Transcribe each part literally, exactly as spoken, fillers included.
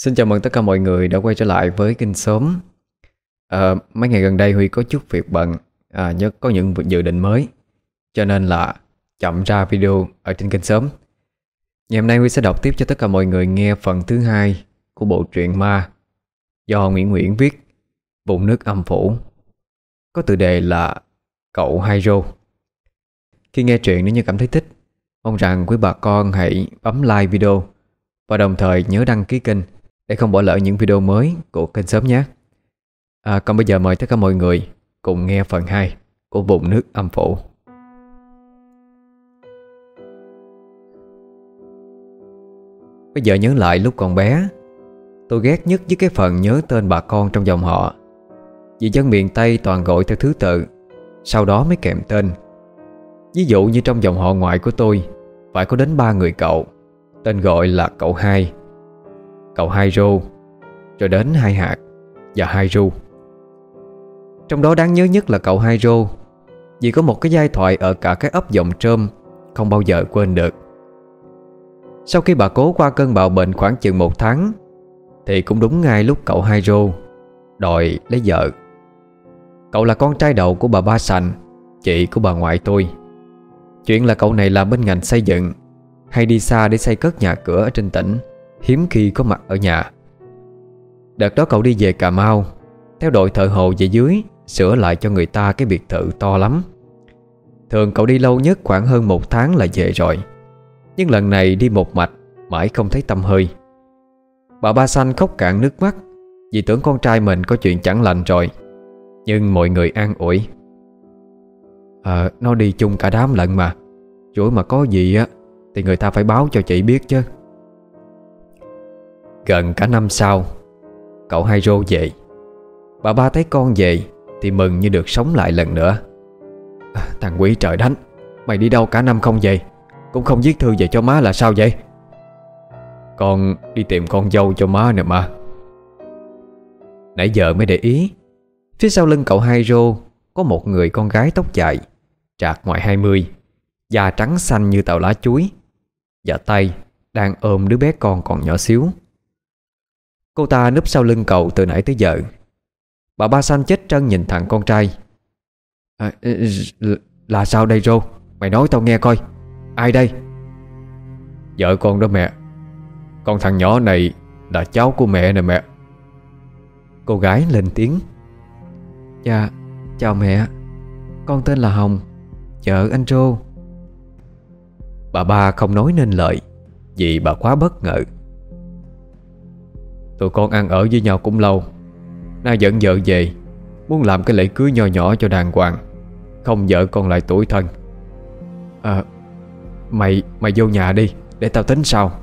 Xin chào mừng tất cả mọi người đã quay trở lại với kênh Sớm. à, Mấy ngày gần đây Huy có chút việc bận, à, nhớ có những dự định mới, cho nên là chậm ra video ở trên kênh Sớm. Ngày hôm nay Huy sẽ đọc tiếp cho tất cả mọi người nghe phần thứ hai của bộ truyện ma do Nguyễn Nguyễn viết, Vùng nước âm phủ, có tựa đề là Cậu Hydro. Khi nghe truyện nếu như cảm thấy thích, mong rằng quý bà con hãy bấm like video và đồng thời nhớ đăng ký kênh để không bỏ lỡ những video mới của kênh Sớm nhé. à, Còn bây giờ mời tất cả mọi người cùng nghe phần hai của Vùng nước âm phủ. Bây giờ nhớ lại lúc còn bé, tôi ghét nhất với cái phần nhớ tên bà con trong dòng họ. Vì dân miền Tây toàn gọi theo thứ tự, sau đó mới kèm tên. Ví dụ như trong dòng họ ngoại của tôi phải có đến ba người cậu, tên gọi là cậu hai, cậu hai rô, rồi đến hai hạt và hai ru. Trong đó đáng nhớ nhất là cậu hai rô, vì có một cái giai thoại ở cả cái ấp Dòng Trơm không bao giờ quên được. Sau khi bà cố qua cơn bạo bệnh khoảng chừng một tháng, thì cũng đúng ngay lúc cậu hai rô đòi lấy vợ. Cậu là con trai đầu của bà Ba Sành, chị của bà ngoại tôi. Chuyện là cậu này làm bên ngành xây dựng, hay đi xa để xây cất nhà cửa ở trên tỉnh, hiếm khi có mặt ở nhà. Đợt đó cậu đi về Cà Mau, theo đội thợ hồ về dưới sửa lại cho người ta cái biệt thự to lắm. Thường cậu đi lâu nhất khoảng hơn một tháng là về rồi, nhưng lần này đi một mạch mãi không thấy tăm hơi. Bà Ba Xanh khóc cạn nước mắt vì tưởng con trai mình có chuyện chẳng lành rồi. Nhưng mọi người an ủi: à, nó đi chung cả đám lận mà, rủi mà có gì á thì người ta phải báo cho chị biết chứ. Gần cả năm sau, cậu hai rô về. Bà Ba thấy con về thì mừng như được sống lại lần nữa. à, Thằng quỷ trời đánh, mày đi đâu cả năm không về, cũng không viết thư về cho má là sao vậy? Con đi tìm con dâu cho má nè má. Nãy giờ mới để ý, phía sau lưng cậu hai rô có một người con gái tóc dài, trạc ngoài hai mươi, da trắng xanh như tàu lá chuối, và tay đang ôm đứa bé con còn nhỏ xíu. Cô ta núp sau lưng cậu từ nãy tới giờ. Bà Ba Xanh chết trân nhìn thằng con trai. à, Là sao đây rô? Mày nói tao nghe coi. Ai đây? Vợ con đó mẹ. Con thằng nhỏ này là cháu của mẹ nè mẹ. Cô gái lên tiếng. Dạ, chào mẹ. Con tên là Hồng, vợ anh Rô. Bà Ba không nói nên lời vì bà quá bất ngờ. Tụi con ăn ở với nhau cũng lâu, nay dẫn vợ về, muốn làm cái lễ cưới nho nhỏ cho đàng hoàng, không vợ con lại tủi thân. À, mày mày vô nhà đi, để tao tính sau.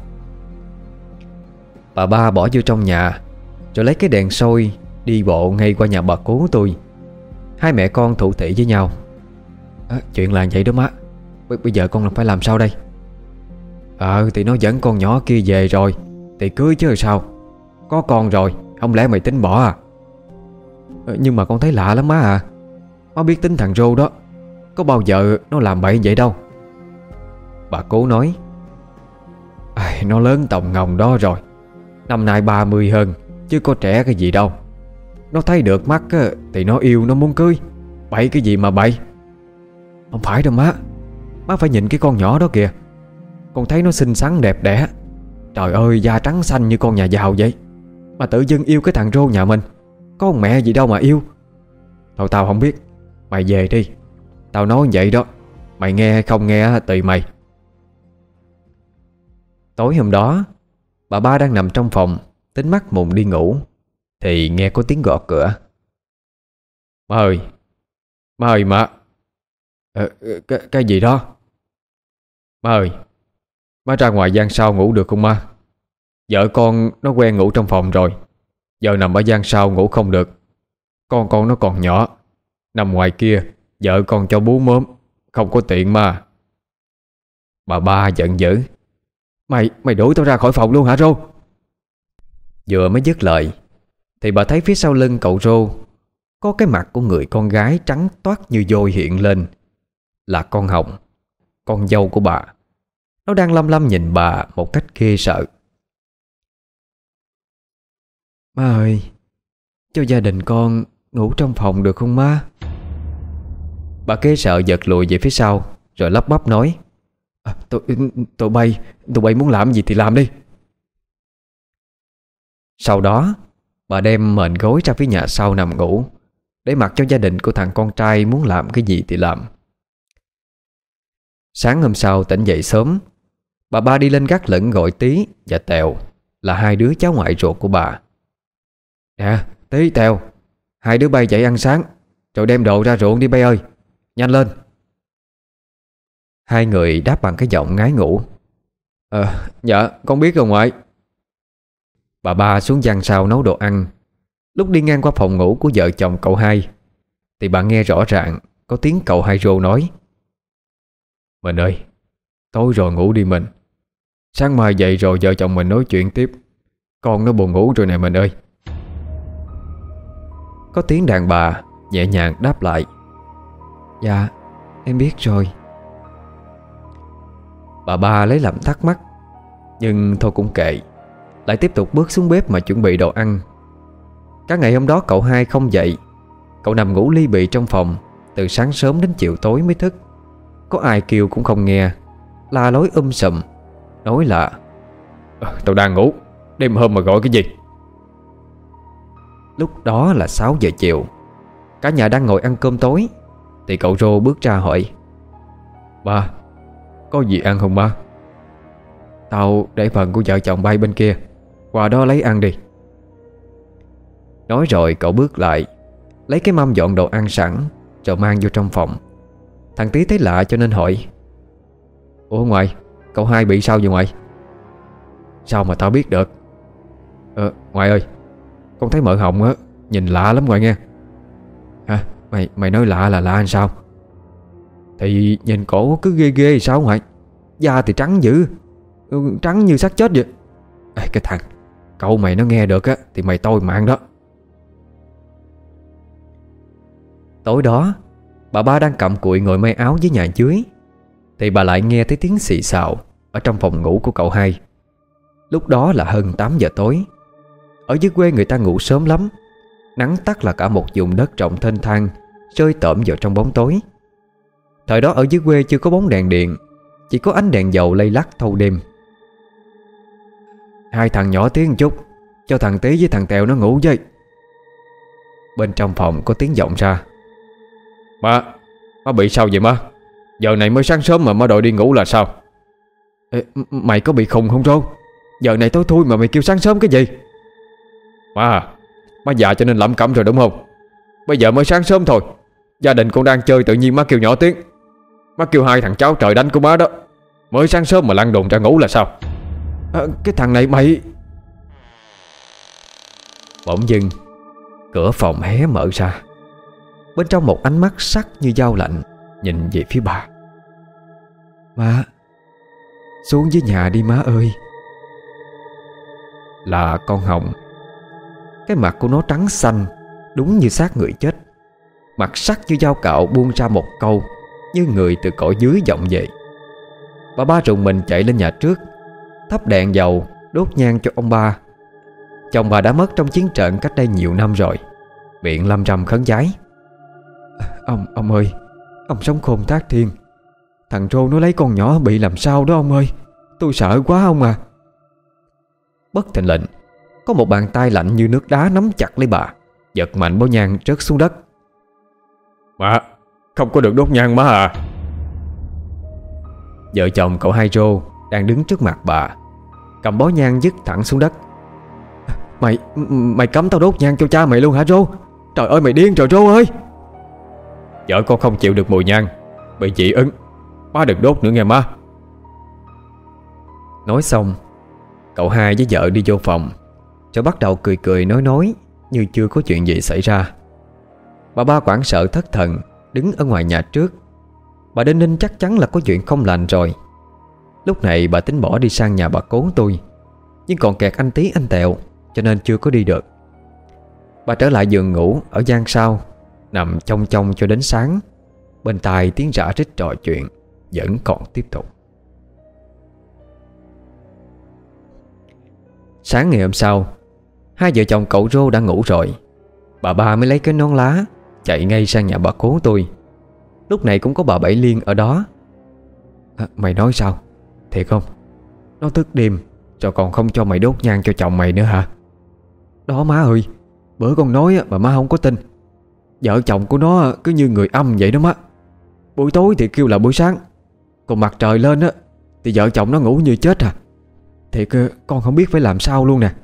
Bà Ba bỏ vô trong nhà, rồi lấy cái đèn soi đi bộ ngay qua nhà bà cố tôi. Hai mẹ con thủ thỉ với nhau. à, Chuyện là vậy đó má. B Bây giờ con phải làm sao đây? Ờ thì nó dẫn con nhỏ kia về rồi thì cưới chứ sao. Có con rồi, không lẽ mày tính bỏ à? à Nhưng mà con thấy lạ lắm má à. Má biết tính thằng Rô đó, có bao giờ nó làm bậy vậy đâu. Bà cố nói. à, Nó lớn tòng ngồng đó rồi, năm nay ba mươi hơn, chứ có trẻ cái gì đâu. Nó thấy được mắt á, thì nó yêu, nó muốn cưới. Bậy cái gì mà bậy? Không phải đâu má. Má phải nhìn cái con nhỏ đó kìa. Con thấy nó xinh xắn đẹp đẽ. Trời ơi, da trắng xanh như con nhà giàu vậy, mà tự dưng yêu cái thằng Rô nhà mình. Có con mẹ gì đâu mà yêu. Thôi tao không biết, mày về đi. Tao nói vậy đó, mày nghe hay không nghe tùy mày. Tối hôm đó, bà Ba đang nằm trong phòng tính mắt mùng đi ngủ, thì nghe có tiếng gõ cửa. Má ơi, má ơi má. ờ, cái, cái gì đó? Má ơi, má ra ngoài gian sau ngủ được không má? Vợ con nó quen ngủ trong phòng rồi, giờ nằm ở gian sau ngủ không được. Con con nó còn nhỏ, nằm ngoài kia vợ con cho bú mớm, không có tiện mà. Bà Ba giận dữ. Mày mày đuổi tao ra khỏi phòng luôn hả Rô? Vừa mới dứt lời thì bà thấy phía sau lưng cậu Rô có cái mặt của người con gái trắng toát như vôi hiện lên. Là con Hồng, con dâu của bà. Nó đang lăm lăm nhìn bà một cách ghê sợ. Má ơi, cho gia đình con ngủ trong phòng được không má? Bà kế sợ giật lùi về phía sau, rồi lắp bắp nói: à, tôi, tụi bay Tụi bay muốn làm gì thì làm đi. Sau đó bà đem mền gối ra phía nhà sau nằm ngủ, để mặc cho gia đình của thằng con trai muốn làm cái gì thì làm. Sáng hôm sau tỉnh dậy sớm, bà ba đi lên gác lửng gọi Tí và Tèo, là hai đứa cháu ngoại ruột của bà. Nè Tí, Tèo, hai đứa bay dậy ăn sáng, rồi đem đồ ra ruộng đi bay ơi, nhanh lên. Hai người đáp bằng cái giọng ngái ngủ: Ờ, dạ con biết rồi ngoại. Bà ba xuống giăng sau nấu đồ ăn. Lúc đi ngang qua phòng ngủ của vợ chồng cậu hai thì bà nghe rõ ràng có tiếng cậu hai rô nói: Mình ơi, tối rồi ngủ đi mình. Sáng mai dậy rồi vợ chồng mình nói chuyện tiếp. Con nó buồn ngủ rồi nè mình ơi. Có tiếng đàn bà nhẹ nhàng đáp lại: Dạ em biết rồi. Bà ba lấy làm thắc mắc, nhưng thôi cũng kệ, lại tiếp tục bước xuống bếp mà chuẩn bị đồ ăn. Cả ngày hôm đó cậu hai không dậy. Cậu nằm ngủ ly bì trong phòng, từ sáng sớm đến chiều tối mới thức. Có ai kêu cũng không nghe, la lối um sùm, nói là à, tao đang ngủ, đêm hôm mà gọi cái gì. Lúc đó là sáu giờ chiều, cả nhà đang ngồi ăn cơm tối, thì cậu Rô bước ra hỏi: Ba, có gì ăn không ba? Tao để phần của vợ chồng bay bên kia, qua đó lấy ăn đi. Nói rồi cậu bước lại, lấy cái mâm dọn đồ ăn sẵn, rồi mang vô trong phòng. Thằng Tí thấy lạ cho nên hỏi: Ủa ngoại, cậu hai bị sao vậy ngoại? Sao mà tao biết được? Ờ, ngoại ơi, con thấy mợ hồng á, nhìn lạ lắm ngoại nghe. Hả? Mày mày nói lạ là lạ làm sao? Thì nhìn cổ cứ ghê ghê sao ngoại? Da thì trắng dữ, trắng như xác chết vậy. Ê, cái thằng, cậu mày nó nghe được á thì mày tôi mạng đó. Tối đó, bà ba đang cặm cụi ngồi may áo dưới nhà dưới, thì bà lại nghe thấy tiếng xì xào ở trong phòng ngủ của cậu hai. Lúc đó là hơn tám giờ tối. Ở dưới quê người ta ngủ sớm lắm. Nắng tắt là cả một vùng đất rộng thênh thang rơi tởm vào trong bóng tối. Thời đó ở dưới quê chưa có bóng đèn điện, chỉ có ánh đèn dầu lay lắc thâu đêm. Hai thằng nhỏ tiếng một chút, cho thằng Tí với thằng Tèo nó ngủ với. Bên trong phòng có tiếng vọng ra: Má, má bị sao vậy má? Giờ này mới sáng sớm mà má đòi đi ngủ là sao? Ê, mày có bị khùng không Rô? Giờ này tối thui mà mày kêu sáng sớm cái gì? Má, má già cho nên lẩm cẩm rồi đúng không? Bây giờ mới sáng sớm thôi, gia đình con đang chơi tự nhiên má kêu nhỏ tiếng. Má kêu hai thằng cháu trời đánh của má đó. Mới sáng sớm mà lăn đùng ra ngủ là sao? À, cái thằng này mày... Bỗng dưng cửa phòng hé mở ra. Bên trong một ánh mắt sắc như dao lạnh nhìn về phía bà: Má, xuống dưới nhà đi má ơi. Là con Hồng. Cái mặt của nó trắng xanh, đúng như xác người chết. Mặt sắc như dao cạo buông ra một câu, như người từ cõi dưới vọng về. Bà ba rùng mình chạy lên nhà trước, thắp đèn dầu đốt nhang cho ông ba. Chồng bà đã mất trong chiến trận cách đây nhiều năm rồi, miệng lâm râm khấn vái: Ông, ông ơi, ông sống khôn thác thiên. Thằng Rô nó lấy con nhỏ bị làm sao đó ông ơi. Tôi sợ quá ông à. Bất thình lình, có một bàn tay lạnh như nước đá nắm chặt lấy bà, giật mạnh bó nhang rớt xuống đất. Má, không có được đốt nhang má à. Vợ chồng cậu hai Rô đang đứng trước mặt bà, cầm bó nhang dứt thẳng xuống đất. Mày, mày cấm tao đốt nhang cho cha mày luôn hả Rô? Trời ơi mày điên rồi Rô ơi. Vợ con không chịu được mùi nhang, bị dị ứng. Má đừng đốt nữa nghe má. Nói xong, cậu hai với vợ đi vô phòng, rồi bắt đầu cười cười nói nói như chưa có chuyện gì xảy ra. Bà ba hoảng sợ thất thần đứng ở ngoài nhà trước. Bà Đinh Ninh chắc chắn là có chuyện không lành rồi. Lúc này bà tính bỏ đi sang nhà bà cố tôi, nhưng còn kẹt anh Tí anh Tẹo, cho nên chưa có đi được. Bà trở lại giường ngủ ở gian sau, nằm chông chông cho đến sáng. Bên tai tiếng rã rít trò chuyện vẫn còn tiếp tục. Sáng ngày hôm sau, Hai vợ chồng cậu Rô đã ngủ rồi. Bà ba mới lấy cái nón lá chạy ngay sang nhà bà cố tôi. Lúc này cũng có bà Bảy Liên ở đó. À, mày nói sao? Thiệt không? Nó thức đêm rồi còn không cho mày đốt nhang cho chồng mày nữa hả? Đó má ơi, bữa con nói mà má không có tin. Vợ chồng của nó cứ như người âm vậy đó má. Buổi tối thì kêu là buổi sáng, còn mặt trời lên á thì vợ chồng nó ngủ như chết à. Thiệt con không biết phải làm sao luôn nè.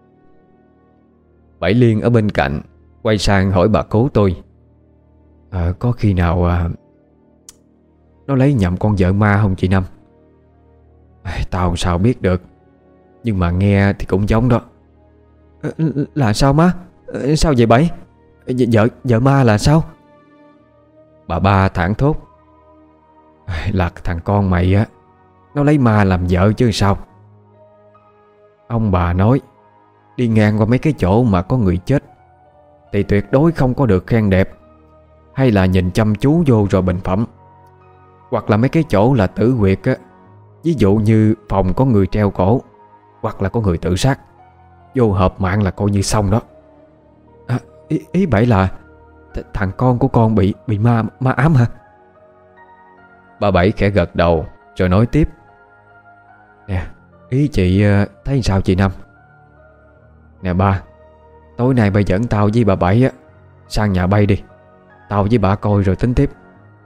Bảy Liên ở bên cạnh quay sang hỏi bà cố tôi: à, có khi nào à, nó lấy nhầm con vợ ma không chị Năm? À, tao sao biết được, nhưng mà nghe thì cũng giống đó. À, là sao má? À, sao vậy Bảy? Vợ, vợ ma là sao? Bà ba thảng thốt: à, là thằng con mày á, nó lấy ma làm vợ chứ sao. Ông bà nói đi ngang qua mấy cái chỗ mà có người chết thì tuyệt đối không có được khen đẹp, hay là nhìn chăm chú vô rồi bình phẩm. Hoặc là mấy cái chỗ là tử huyệt á, ví dụ như phòng có người treo cổ, hoặc là có người tự sát, vô hợp mạng là coi như xong đó. À, ý, ý Bảy là th thằng con của con bị bị ma ma ám hả? Bà Bảy khẽ gật đầu rồi nói tiếp: nè, ý chị thấy sao chị Năm? Nè ba, tối nay bà dẫn tao với bà Bảy á sang nhà bay đi. Tao với bà coi rồi tính tiếp.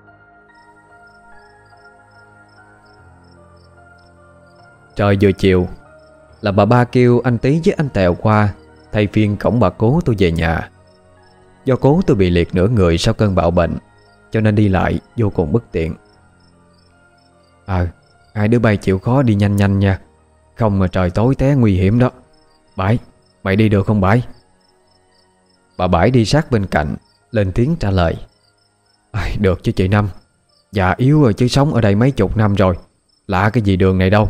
Trời vừa chiều là bà ba kêu anh Tý với anh Tèo qua thay phiên cõng bà cố tôi về nhà. Do cố tôi bị liệt nửa người sau cơn bạo bệnh, cho nên đi lại vô cùng bất tiện. Ờ, à, hai đứa bay chịu khó đi nhanh nhanh nha, không mà trời tối té nguy hiểm đó. Bảy, mày đi được không Bảy? Bà Bảy đi sát bên cạnh lên tiếng trả lời: à, được chứ chị Năm. Già yếu rồi chứ sống ở đây mấy chục năm rồi, lạ cái gì đường này đâu.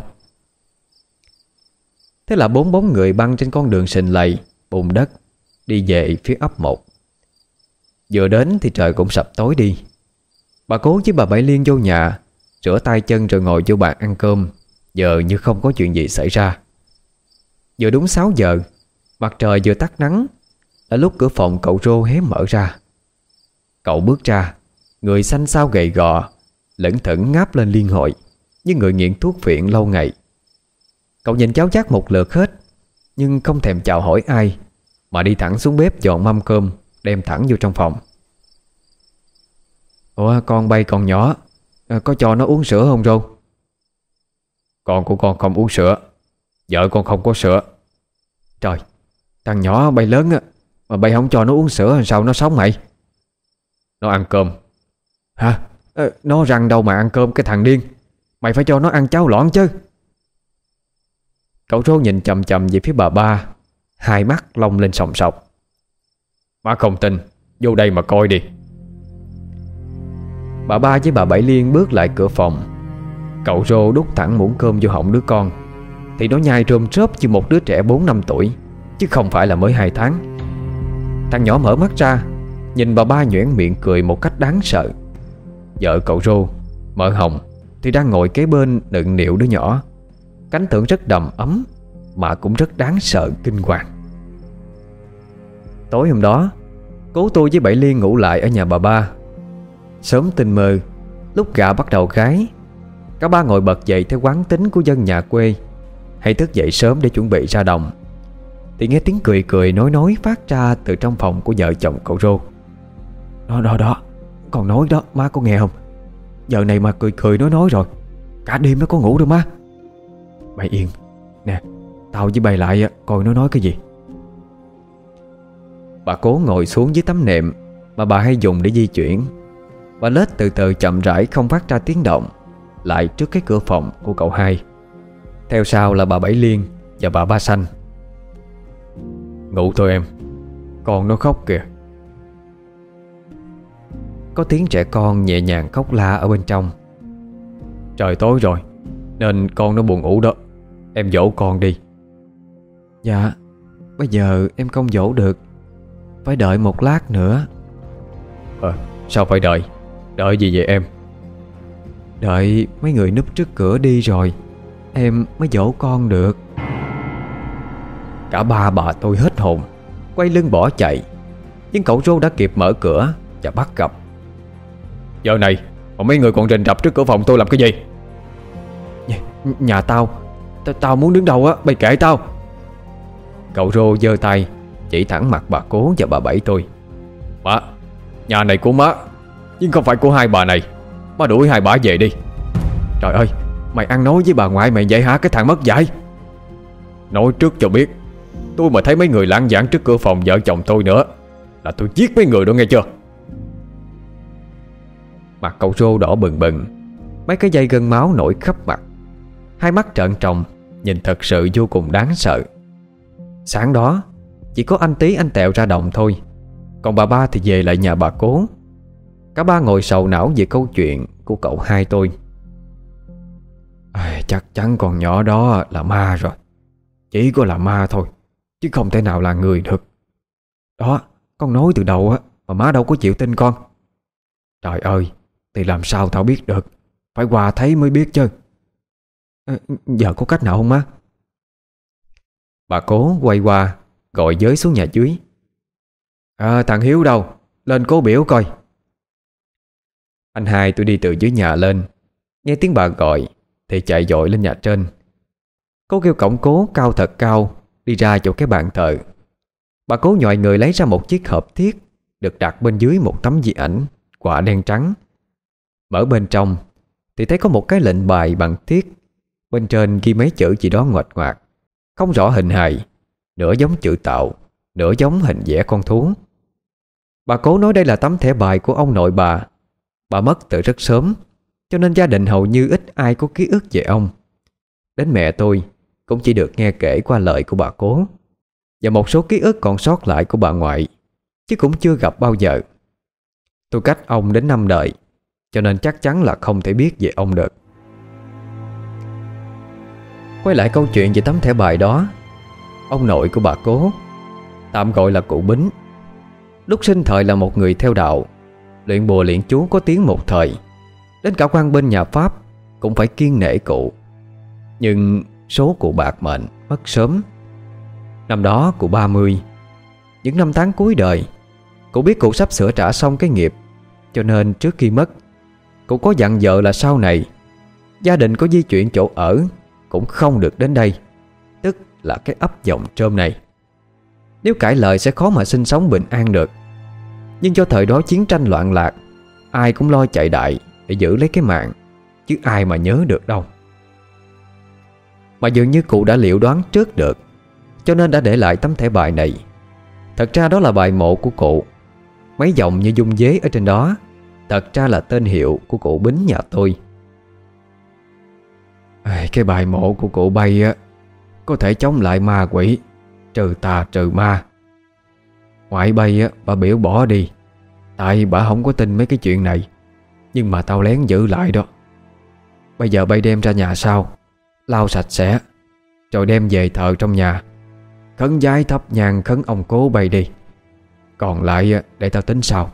Thế là bốn bóng người băng trên con đường sình lầy bùn đất đi về phía ấp một. Vừa đến thì trời cũng sập tối đi. Bà cố với bà Bảy Liên vô nhà rửa tay chân rồi ngồi vô bàn ăn cơm, giờ như không có chuyện gì xảy ra. Vừa đúng sáu giờ, mặt trời vừa tắt nắng là lúc cửa phòng cậu Rô hé mở ra. Cậu bước ra, người xanh xao gầy gò, lững thững ngáp lên liên hồi như người nghiện thuốc phiện lâu ngày. Cậu nhìn cháu chát một lượt hết, nhưng không thèm chào hỏi ai, mà đi thẳng xuống bếp dọn mâm cơm đem thẳng vô trong phòng. Ủa con bay còn nhỏ, à, có cho nó uống sữa không Rô? Con của con không uống sữa, vợ con không có sữa. Trời, thằng nhỏ bay lớn á, mà bay không cho nó uống sữa làm sao nó sống mày? Nó ăn cơm. Hả? À, nó răng đâu mà ăn cơm cái thằng điên. Mày phải cho nó ăn cháo loãng chứ. Cậu Rô nhìn chầm chầm về phía bà ba, hai mắt long lên sòng sọc. Má không tin, vô đây mà coi đi. Bà ba với bà Bảy Liên bước lại cửa phòng. Cậu Rô đút thẳng muỗng cơm vô họng đứa con thì nó nhai rôm rớp như một đứa trẻ bốn năm tuổi, chứ không phải là mới hai tháng. Thằng nhỏ mở mắt ra, nhìn bà ba nhoẻn miệng cười một cách đáng sợ. Vợ cậu Rô, mợ Hồng, thì đang ngồi kế bên nựng nịu đứa nhỏ. Cảnh tượng rất đầm ấm mà cũng rất đáng sợ kinh hoàng. Tối hôm đó, cố tôi với Bảy Liên ngủ lại ở nhà bà ba. Sớm tinh mơ, lúc gà bắt đầu gáy, cả ba ngồi bật dậy theo quán tính của dân nhà quê, hay thức dậy sớm để chuẩn bị ra đồng, thì nghe tiếng cười cười nói nói phát ra từ trong phòng của vợ chồng cậu Rô. Đó đó đó, còn nói đó, má có nghe không? Giờ này mà cười cười nói nói rồi, cả đêm nó có ngủ đâu má. Mày yên, nè, tao với bày lại coi nó nói cái gì. Bà cố ngồi xuống dưới tấm nệm mà bà hay dùng để di chuyển. Bà lết từ từ chậm rãi không phát ra tiếng động lại trước cái cửa phòng của cậu hai. Theo sau là bà Bảy Liên và bà Ba Xanh. Ngủ thôi em, con nó khóc kìa. Có tiếng trẻ con nhẹ nhàng khóc la ở bên trong. Trời tối rồi nên con nó buồn ngủ đó, em dỗ con đi. Dạ, bây giờ em không dỗ được, phải đợi một lát nữa. Ờ, sao phải đợi? Đợi gì vậy em? Đợi mấy người núp trước cửa đi rồi em mới dỗ con được. Cả ba bà tôi hết hồn, quay lưng bỏ chạy. Nhưng cậu Rô đã kịp mở cửa và bắt gặp. Giờ này mà mấy người còn rình rập trước cửa phòng tôi làm cái gì? Nhà, nhà tao t- Tao muốn đứng đâu á, mày kệ tao. Cậu Rô giơ tay chỉ thẳng mặt bà Cố và bà Bảy tôi. Má, nhà này của má, nhưng không phải của hai bà này. Má đuổi hai bà về đi. Trời ơi, mày ăn nói với bà ngoại mày vậy hả, cái thằng mất dạy? Nói trước cho biết, tôi mà thấy mấy người lãng vãng trước cửa phòng vợ chồng tôi nữa là tôi giết mấy người đó, nghe chưa? Mặt cậu Rô đỏ bừng bừng, mấy cái dây gân máu nổi khắp mặt, hai mắt trợn tròn, nhìn thật sự vô cùng đáng sợ. Sáng đó chỉ có anh Tí anh Tẹo ra đồng thôi, còn bà ba thì về lại nhà bà Cố. Cả ba ngồi sầu não về câu chuyện của cậu hai tôi. À, chắc chắn con nhỏ đó là ma rồi. Chỉ có là ma thôi, chứ không thể nào là người được. Đó, con nói từ đầu á mà má đâu có chịu tin con. Trời ơi, thì làm sao tao biết được, phải qua thấy mới biết chứ. À, giờ có cách nào không má? Bà Cố quay qua gọi Giới xuống nhà dưới. À, thằng Hiếu đâu, lên Cố biểu coi. Anh hai tôi đi từ dưới nhà lên, nghe tiếng bà gọi thì chạy dội lên nhà trên. Cố kêu cổng Cố cao thật cao đi ra chỗ cái bàn thờ. Bà Cố nhòi người lấy ra một chiếc hộp thiết được đặt bên dưới một tấm di ảnh quả đen trắng. Mở bên trong thì thấy có một cái lệnh bài bằng thiết, bên trên ghi mấy chữ gì đó ngoạch ngoạc, không rõ hình hài, nửa giống chữ tạo, nửa giống hình vẽ con thú. Bà Cố nói đây là tấm thẻ bài của ông nội bà. Bà mất từ rất sớm, cho nên gia đình hầu như ít ai có ký ức về ông. Đến mẹ tôi cũng chỉ được nghe kể qua lời của bà Cố, và một số ký ức còn sót lại của bà ngoại, chứ cũng chưa gặp bao giờ. Tôi cách ông đến năm đời, cho nên chắc chắn là không thể biết về ông được. Quay lại câu chuyện về tấm thẻ bài đó, ông nội của bà Cố, tạm gọi là cụ Bính, lúc sinh thời là một người theo đạo, luyện bùa luyện chú có tiếng một thời. Đến cả quan bên nhà Pháp cũng phải kiêng nể cụ. Nhưng số cụ bạc mệnh mất sớm. Năm đó cụ ba mươi. Những năm tháng cuối đời, cụ biết cụ sắp sửa trả xong cái nghiệp, cho nên trước khi mất, cụ có dặn vợ là sau này gia đình có di chuyển chỗ ở cũng không được đến đây, tức là cái ấp Dòng Trôm này. Nếu cãi lời sẽ khó mà sinh sống bình an được. Nhưng do thời đó chiến tranh loạn lạc, ai cũng lo chạy đại để giữ lấy cái mạng, chứ ai mà nhớ được đâu. Mà dường như cụ đã liệu đoán trước được, cho nên đã để lại tấm thẻ bài này. Thật ra đó là bài mộ của cụ. Mấy dòng như dung dế ở trên đó thật ra là tên hiệu của cụ Bính nhà tôi. À, cái bài mộ của cụ bay á, có thể chống lại ma quỷ, trừ tà trừ ma. Ngoại bay á, bà biểu bỏ đi, tại bà không có tin mấy cái chuyện này. Nhưng mà tao lén giữ lại đó. Bây giờ bay đem ra nhà sau, lau sạch sẽ, rồi đem về thờ trong nhà, khấn vái thắp nhang khấn ông Cố bay đi. Còn lại để tao tính sau.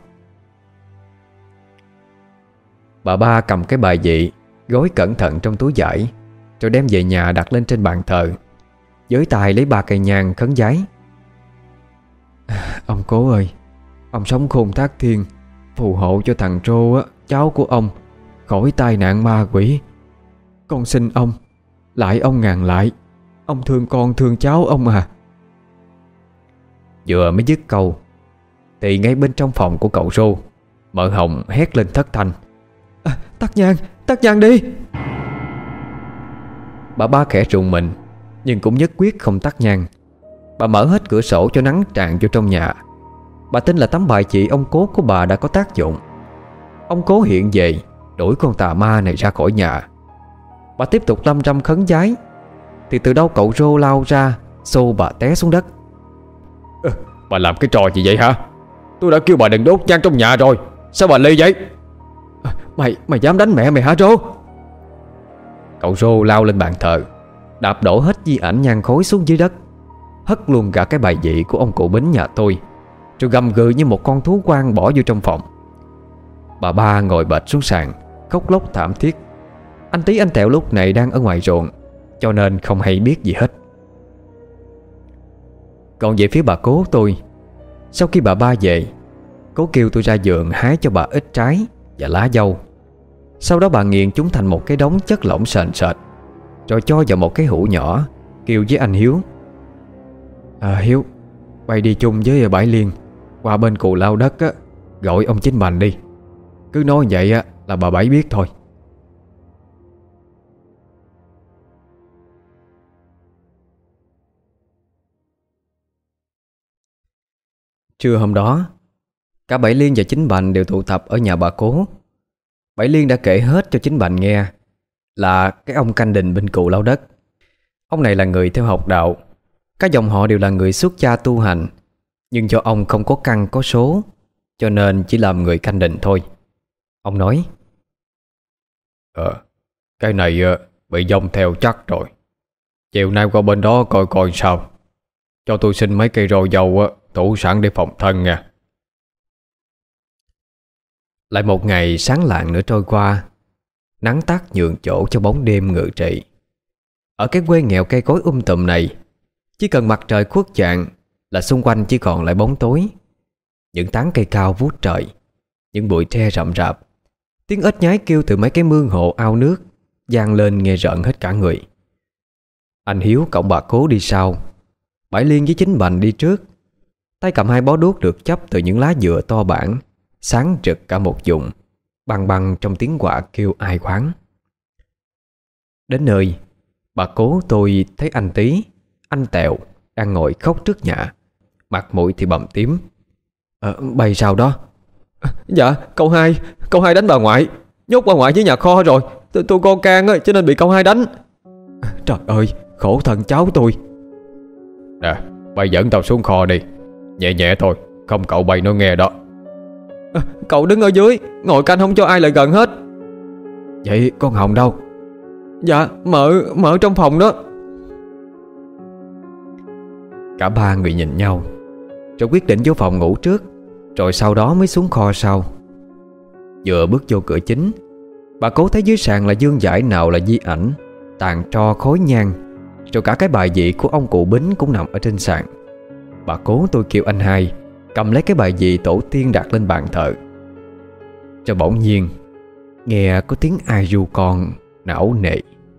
Bà ba cầm cái bài vị gói cẩn thận trong túi vải, rồi đem về nhà đặt lên trên bàn thờ, với tay lấy ba cây nhang khấn vái. Ông Cố ơi, ông sống khôn thác thiên, phù hộ cho thằng Trô á, cháu của ông, khỏi tai nạn ma quỷ. Con xin ông, lại ông ngàn lại, ông thương con thương cháu ông à. Vừa mới dứt câu thì ngay bên trong phòng của cậu Rô, mợ Hồng hét lên thất thanh. À, tắt nhang, tắt nhang đi. Bà ba khẽ rùng mình, nhưng cũng nhất quyết không tắt nhang. Bà mở hết cửa sổ cho nắng tràn vô trong nhà. Bà tin là tấm bài chị ông Cố của bà đã có tác dụng. Ông Cố hiện về, đuổi con tà ma này ra khỏi nhà. Bà tiếp tục lâm râm khấn vái, thì từ đâu cậu Rô lao ra, xô bà té xuống đất. À, bà làm cái trò gì vậy hả? Tôi đã kêu bà đừng đốt nhang trong nhà rồi, sao bà ly vậy? À, mày mày dám đánh mẹ mày hả Rô? Cậu Rô lao lên bàn thờ, đạp đổ hết di ảnh nhang khối xuống dưới đất, hất luôn cả cái bài vị của ông cụ Bính nhà tôi, rồi gầm gừ như một con thú quan bỏ vô trong phòng. Bà ba ngồi bệt xuống sàn, khóc lóc thảm thiết. Anh Tí anh Tẹo lúc này đang ở ngoài ruộng, cho nên không hay biết gì hết. Còn về phía bà Cố tôi, sau khi bà ba về, Cố kêu tôi ra vườn hái cho bà ít trái và lá dâu. Sau đó bà nghiền chúng thành một cái đống chất lỏng sền sệt, rồi cho vào một cái hũ nhỏ, kêu với anh Hiếu: à, Hiếu, bay đi chung với Bãi Liên qua bên cù lao đất á, gọi ông Chín Bành đi. Cứ nói vậy á là bà Bảy biết thôi. Trưa hôm đó, cả Bảy Liên và Chín Bành đều tụ tập ở nhà bà Cố. Bảy Liên đã kể hết cho Chín Bành nghe là cái ông canh đình bên cù lao đất. Ông này là người theo học đạo, các dòng họ đều là người xuất gia tu hành, nhưng cho ông không có căn có số, cho nên chỉ làm người canh đình thôi. Ông nói: Ờ, cái này bị dông theo chắc rồi. Chiều nay qua bên đó coi coi sao. Cho tôi xin mấy cây rau dâu tủ sẵn để phòng thân nha. Lại một ngày sáng lạng nữa trôi qua. Nắng tắt nhường chỗ cho bóng đêm ngự trị. Ở cái quê nghèo cây cối um tùm này, chỉ cần mặt trời khuất chạng là xung quanh chỉ còn lại bóng tối. Những tán cây cao vút trời, những bụi tre rậm rạp, tiếng ếch nhái kêu từ mấy cái mương hồ ao nước vang lên nghe rợn hết cả người. Anh Hiếu cõng bà Cố đi sau, Bảy Liên với Chín Bành đi trước, tay cầm hai bó đuốc được chắp từ những lá dừa to bản, sáng rực cả một vùng, băng băng trong tiếng quạ kêu ai oán. Đến nơi, bà Cố tôi thấy anh Tí, anh Tèo đang ngồi khóc trước nhà, mặt mũi thì bầm tím. Ờ, bày sao đó? À, dạ, cậu hai, cậu hai đánh bà ngoại, nhốt bà ngoại dưới nhà kho rồi. Tôi, tôi con can á, cho nên bị cậu hai đánh. À, trời ơi, khổ thân cháu tôi. Nè, bay dẫn tao xuống kho đi. Nhẹ nhẹ thôi, không cậu bay nó nghe đó. À, cậu đứng ở dưới, ngồi canh không cho ai lại gần hết. Vậy con Hồng đâu? Dạ, mở, mở trong phòng đó. Cả ba người nhìn nhau, rồi quyết định vô phòng ngủ trước, rồi sau đó mới xuống kho sau. Vừa bước vô cửa chính, bà Cố thấy dưới sàn là dương vải nào là di ảnh, tàn tro khói nhang, rồi cả cái bài vị của ông cụ Bính cũng nằm ở trên sàn. Bà Cố tôi kêu anh hai cầm lấy cái bài vị tổ tiên đặt lên bàn thờ. Rồi bỗng nhiên nghe có tiếng ai ru con não nệ: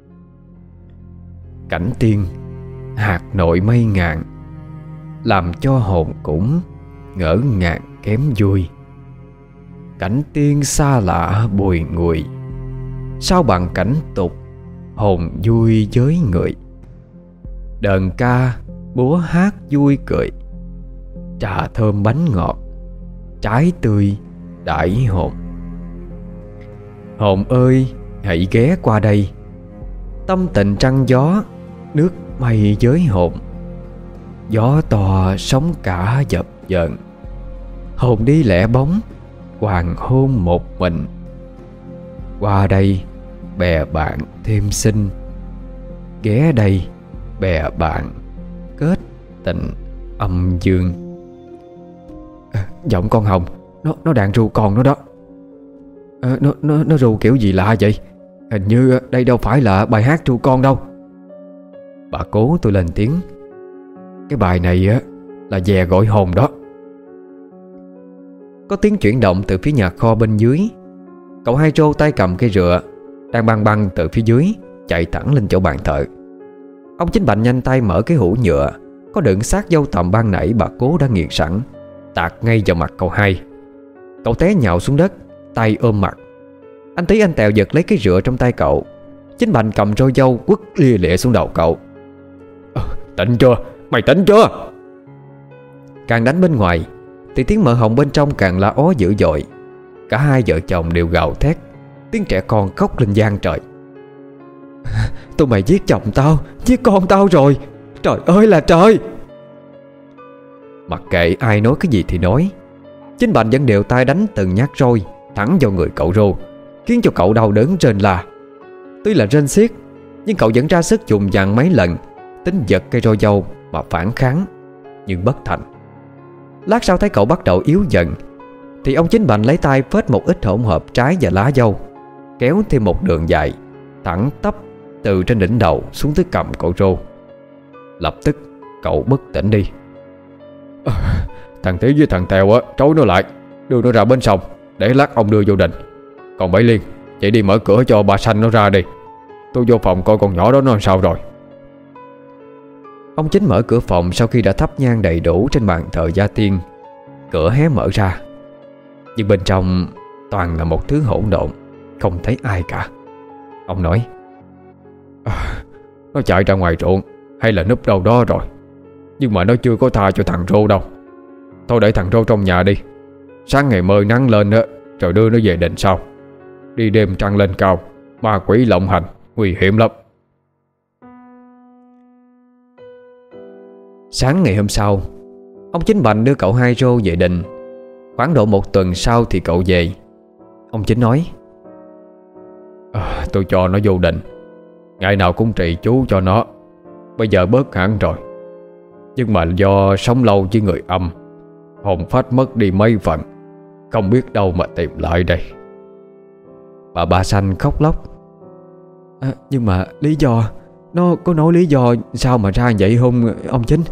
cảnh tiên hạt nội mây ngàn, làm cho hồn cũng ngỡ ngàng kém vui. Cảnh tiên xa lạ bùi ngùi, sao bằng cảnh tục hồn vui với người. Đờn ca búa hát vui cười, trà thơm bánh ngọt, trái tươi đãi hồn. Hồn ơi hãy ghé qua đây, tâm tình trăng gió nước mây với hồn. Gió to sóng cả dập dờn, hồn đi lẻ bóng hoàng hôn một mình. Qua đây bè bạn thêm xinh, ghé đây bè bạn kết tình âm dương. À, giọng con Hồng, Nó nó đang ru con nó đó. À, nó, nó, nó ru kiểu gì lạ vậy? Hình như đây đâu phải là bài hát ru con đâu. Bà Cố tôi lên tiếng: cái bài này á là dè gọi hồn đó. Có tiếng chuyển động từ phía nhà kho bên dưới. Cậu hai trô tay cầm cây rựa, đang băng băng từ phía dưới chạy thẳng lên chỗ bàn thờ. Ông Chín Bành nhanh tay mở cái hũ nhựa có đựng xác dâu tằm ban nãy bà Cố đã nghiền sẵn, tạt ngay vào mặt cậu hai. Cậu té nhào xuống đất, tay ôm mặt. Anh Tí anh Tèo giật lấy cái rựa trong tay cậu. Chín Bành cầm roi dâu quất lia lịa xuống đầu cậu. À, tỉnh chưa? Mày tỉnh chưa? Càng đánh bên ngoài thì tiếng mợ Hồng bên trong càng la ó dữ dội. Cả hai vợ chồng đều gào thét, tiếng trẻ con khóc lên vang trời. Tụi mày giết chồng tao, giết con tao rồi. Trời ơi là trời. Mặc kệ ai nói cái gì thì nói, Chín Bành vẫn đều tay đánh từng nhát roi thẳng vào người cậu Rô, khiến cho cậu đau đớn rên la. Tuy là rên xiết, nhưng cậu vẫn ra sức dùng dằn mấy lần, tính giật cây roi dâu mà phản kháng, nhưng bất thành. Lát sau thấy cậu bắt đầu yếu dần, thì ông Chín Bành lấy tay phết một ít hỗn hợp trái và lá dâu, kéo thêm một đường dài thẳng tắp từ trên đỉnh đầu xuống tới cầm cậu Rô. Lập tức cậu bất tỉnh đi. thằng Tí với thằng Tèo á trói nó lại, đưa nó ra bên sông để lát ông đưa vô đình. Còn Bảy Liên, chị đi mở cửa cho bà Xanh nó ra đi. Tôi vô phòng coi con nhỏ đó nó làm sao rồi. Ông Chính mở cửa phòng sau khi đã thắp nhang đầy đủ trên bàn thờ gia tiên. Cửa hé mở ra, nhưng bên trong toàn là một thứ hỗn độn, không thấy ai cả. Ông nói: à, Nó chạy ra ngoài ruộng hay là núp đâu đó rồi, nhưng mà nó chưa có tha cho thằng Rô đâu. Thôi để thằng Rô trong nhà đi. Sáng ngày mời nắng lên á, rồi đưa nó về đình sau. Đi đêm trăng lên cao, ma quỷ lộng hành, nguy hiểm lắm. Sáng ngày hôm sau, ông Chính Bành đưa cậu hai Rô về đình. Khoảng độ một tuần sau thì cậu về. Ông Chính nói: à, Tôi cho nó vô đình, ngày nào cũng trì chú cho nó. Bây giờ bớt hẳn rồi, nhưng mà do sống lâu với người âm, hồn phách mất đi mấy phần, không biết đâu mà tìm lại đây. Bà Ba Xanh khóc lóc: à, Nhưng mà lý do, nó có nói lý do sao mà ra vậy không ông Chính?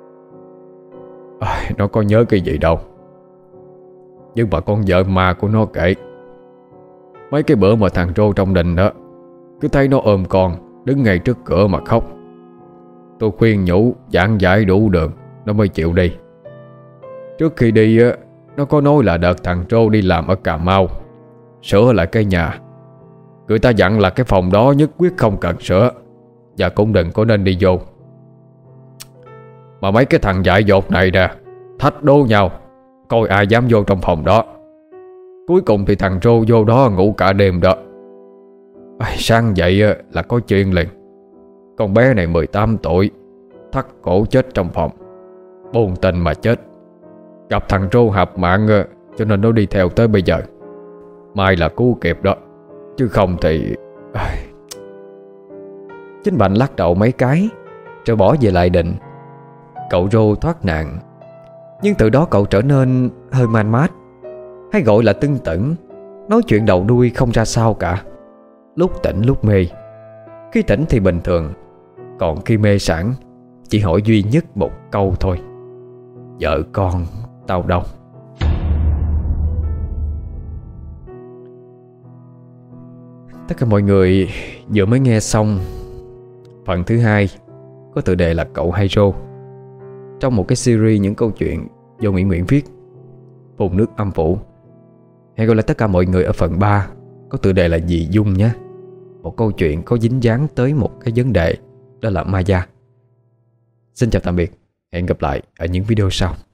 à, Nó có nhớ cái gì đâu, nhưng mà con vợ ma của nó kể, mấy cái bữa mà thằng Rô trong đình đó, cứ thấy nó ôm con đứng ngay trước cửa mà khóc. Tôi khuyên nhủ giảng giải đủ đường nó mới chịu đi. Trước khi đi á, nó có nói là đợt thằng Rô đi làm ở Cà Mau, sửa lại cái nhà. Người ta dặn là cái phòng đó nhất quyết không cần sửa, và cũng đừng có nên đi vô. Mà mấy cái thằng dại dột này nè, thách đố nhau coi ai dám vô trong phòng đó. Cuối cùng thì thằng Rô vô đó ngủ cả đêm đó. à, Sáng dậy là có chuyện liền. Con bé này mười tám tuổi, thắt cổ chết trong phòng, buồn tình mà chết. Gặp thằng Rô hợp mạng, cho nên nó đi theo tới bây giờ. May là cứu kịp đó, chứ không thì... Chính Bành lắc đầu mấy cái rồi bỏ về lại định. Cậu Rô thoát nạn, nhưng từ đó cậu trở nên hơi man mát, hay gọi là tưng tửng, nói chuyện đầu đuôi không ra sao cả. Lúc tỉnh lúc mê. Khi tỉnh thì bình thường, còn khi mê sảng chỉ hỏi duy nhất một câu thôi: vợ con tao đâu? Tất cả mọi người vừa mới nghe xong phần thứ hai có tựa đề là Cậu Hai Rô, trong một cái series những câu chuyện do Nguyễn Nguyễn viết, Vùng Nước Âm Phủ. Hẹn gặp lại tất cả mọi người ở phần ba có tựa đề là Dị Dung nhé. Một câu chuyện có dính dáng tới một cái vấn đề, đó là ma da. Xin chào tạm biệt, hẹn gặp lại ở những video sau.